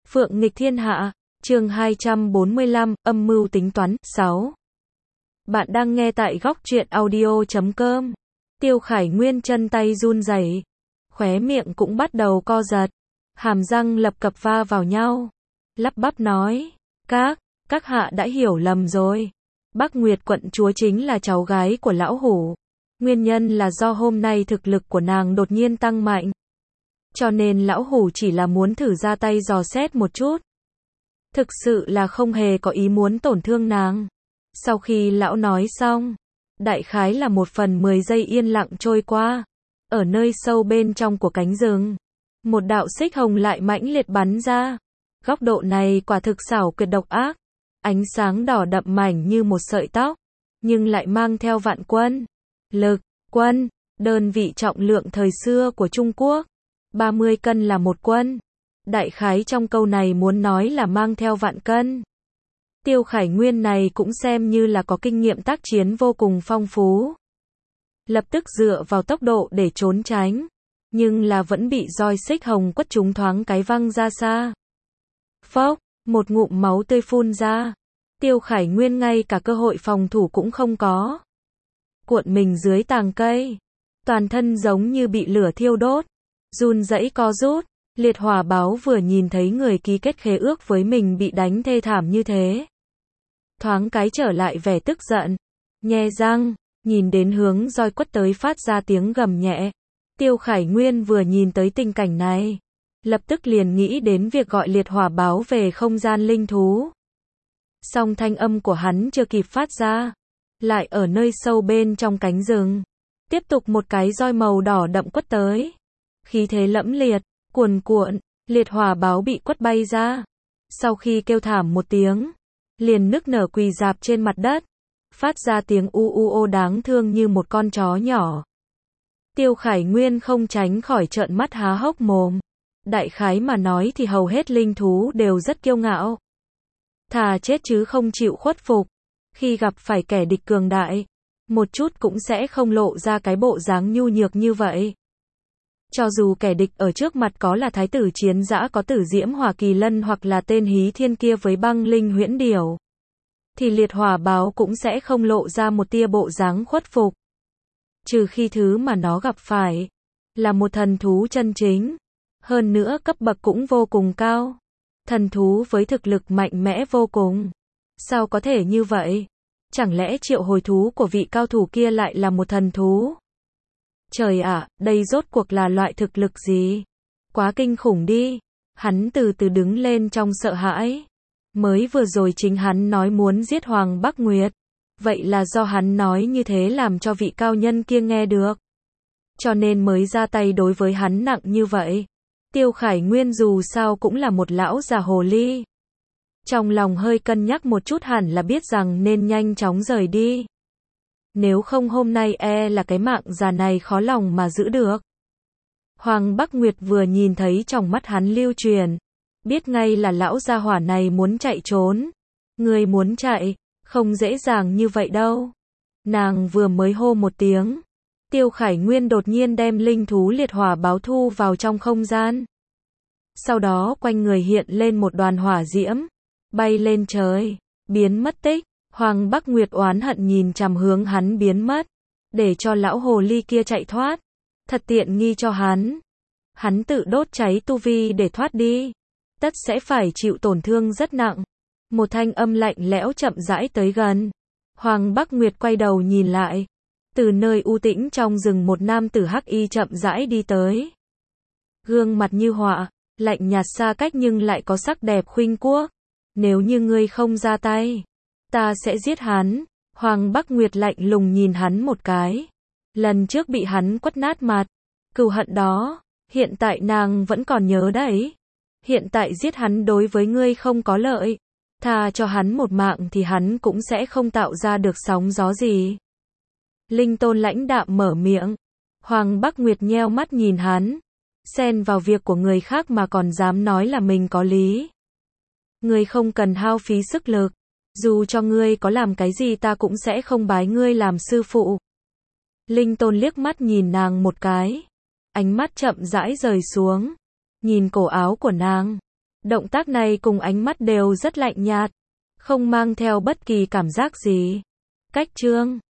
Phượng nghịch thiên hạ, chương 245, âm mưu tính toán, 6. Bạn đang nghe tại góc truyện audio.com. Tiêu Khải Nguyên chân tay run rẩy, khóe miệng cũng bắt đầu co giật, hàm răng lập cập va vào nhau, lắp bắp nói, các hạ đã hiểu lầm rồi. Bắc Nguyệt quận chúa chính là cháu gái của lão hủ. Nguyên nhân là do hôm nay thực lực của nàng đột nhiên tăng mạnh. Cho nên lão hủ chỉ là muốn thử ra tay dò xét một chút. Thực sự là không hề có ý muốn tổn thương nàng. Sau khi lão nói xong, đại khái là 1/10 giây yên lặng trôi qua. Ở nơi sâu bên trong của cánh rừng, một đạo xích hồng lại mãnh liệt bắn ra. Góc độ này quả thực xảo quyệt độc ác. Ánh sáng đỏ đậm mảnh như một sợi tóc, nhưng lại mang theo vạn quân. Lực, quân, đơn vị trọng lượng thời xưa của Trung Quốc. 30 cân là một quân. Đại khái trong câu này muốn nói là mang theo vạn cân. Tiêu Khải Nguyên này cũng xem như là có kinh nghiệm tác chiến vô cùng phong phú. Lập tức dựa vào tốc độ để trốn tránh, nhưng là vẫn bị roi xích hồng quất trúng thoáng cái văng ra xa. Phốc, một ngụm máu tươi phun ra. Tiêu Khải Nguyên ngay cả cơ hội phòng thủ cũng không có. Cuộn mình dưới tàng cây, toàn thân giống như bị lửa thiêu đốt, run rẩy co rút. Liệt Hỏa Báo vừa nhìn thấy người ký kết khế ước với mình bị đánh thê thảm như thế, thoáng cái trở lại vẻ tức giận, nhe răng, nhìn đến hướng roi quất tới phát ra tiếng gầm nhẹ. Tiêu Khải Nguyên vừa nhìn tới tình cảnh này, lập tức liền nghĩ đến việc gọi Liệt Hỏa Báo về không gian linh thú. Song thanh âm của hắn chưa kịp phát ra, lại ở nơi sâu bên trong cánh rừng, tiếp tục một cái roi màu đỏ đậm quất tới. Khí thế lẫm liệt, cuồn cuộn, Liệt Hỏa Báo bị quất bay ra. Sau khi kêu thảm một tiếng, liền nức nở quỳ rạp trên mặt đất, phát ra tiếng u u ô đáng thương như một con chó nhỏ. Tiêu Khải Nguyên không tránh khỏi trợn mắt há hốc mồm. Đại khái mà nói thì hầu hết linh thú đều rất kiêu ngạo, thà chết chứ không chịu khuất phục. Khi gặp phải kẻ địch cường đại, một chút cũng sẽ không lộ ra cái bộ dáng nhu nhược như vậy. Cho dù kẻ địch ở trước mặt có là thái tử chiến dã có Tử Diễm Hỏa Kỳ Lân hoặc là tên Hí Thiên kia với Băng Linh Huyễn Điểu, thì Liệt Hỏa Báo cũng sẽ không lộ ra một tia bộ dáng khuất phục. Trừ khi thứ mà nó gặp phải là một thần thú chân chính, hơn nữa cấp bậc cũng vô cùng cao. Thần thú với thực lực mạnh mẽ vô cùng. Sao có thể như vậy? Chẳng lẽ triệu hồi thú của vị cao thủ kia lại là một thần thú? Trời ạ, đây rốt cuộc là loại thực lực gì? Quá kinh khủng đi. Hắn từ từ đứng lên trong sợ hãi. Mới vừa rồi chính hắn nói muốn giết Hoàng Bắc Nguyệt. Vậy là do hắn nói như thế làm cho vị cao nhân kia nghe được, cho nên mới ra tay đối với hắn nặng như vậy. Tiêu Khải Nguyên dù sao cũng là một lão già hồ ly. Trong lòng hơi cân nhắc một chút hẳn là biết rằng nên nhanh chóng rời đi. Nếu không hôm nay là cái mạng già này khó lòng mà giữ được. Hoàng Bắc Nguyệt vừa nhìn thấy trong mắt hắn lưu truyền, biết ngay là lão gia hỏa này muốn chạy trốn. Người muốn chạy, không dễ dàng như vậy đâu. Nàng vừa mới hô một tiếng, Tiêu Khải Nguyên đột nhiên đem linh thú Liệt Hỏa Báo thu vào trong không gian. Sau đó quanh người hiện lên một đoàn hỏa diễm, bay lên trời, biến mất tích. Hoàng Bắc Nguyệt oán hận nhìn chằm hướng hắn biến mất, để cho lão hồ ly kia chạy thoát. Thật tiện nghi cho hắn. Hắn tự đốt cháy tu vi để thoát đi, tất sẽ phải chịu tổn thương rất nặng. Một thanh âm lạnh lẽo chậm rãi tới gần. Hoàng Bắc Nguyệt quay đầu nhìn lại. Từ nơi u tĩnh trong rừng một nam tử hắc y chậm rãi đi tới. Gương mặt như họa, lạnh nhạt xa cách nhưng lại có sắc đẹp khuynh quốc. Nếu như ngươi không ra tay, ta sẽ giết hắn. Hoàng Bắc Nguyệt lạnh lùng nhìn hắn một cái. Lần trước bị hắn quất nát mặt, cừu hận đó, hiện tại nàng vẫn còn nhớ đấy. Hiện tại giết hắn đối với ngươi không có lợi. Tha cho hắn một mạng thì hắn cũng sẽ không tạo ra được sóng gió gì. Linh Tôn lãnh đạm mở miệng. Hoàng Bắc Nguyệt nheo mắt nhìn hắn. Xen vào việc của người khác mà còn dám nói là mình có lý. Ngươi không cần hao phí sức lực. Dù cho ngươi có làm cái gì ta cũng sẽ không bái ngươi làm sư phụ. Linh Tôn liếc mắt nhìn nàng một cái. Ánh mắt chậm rãi rời xuống. Nhìn cổ áo của nàng. Động tác này cùng ánh mắt đều rất lạnh nhạt, không mang theo bất kỳ cảm giác gì. Cách Trương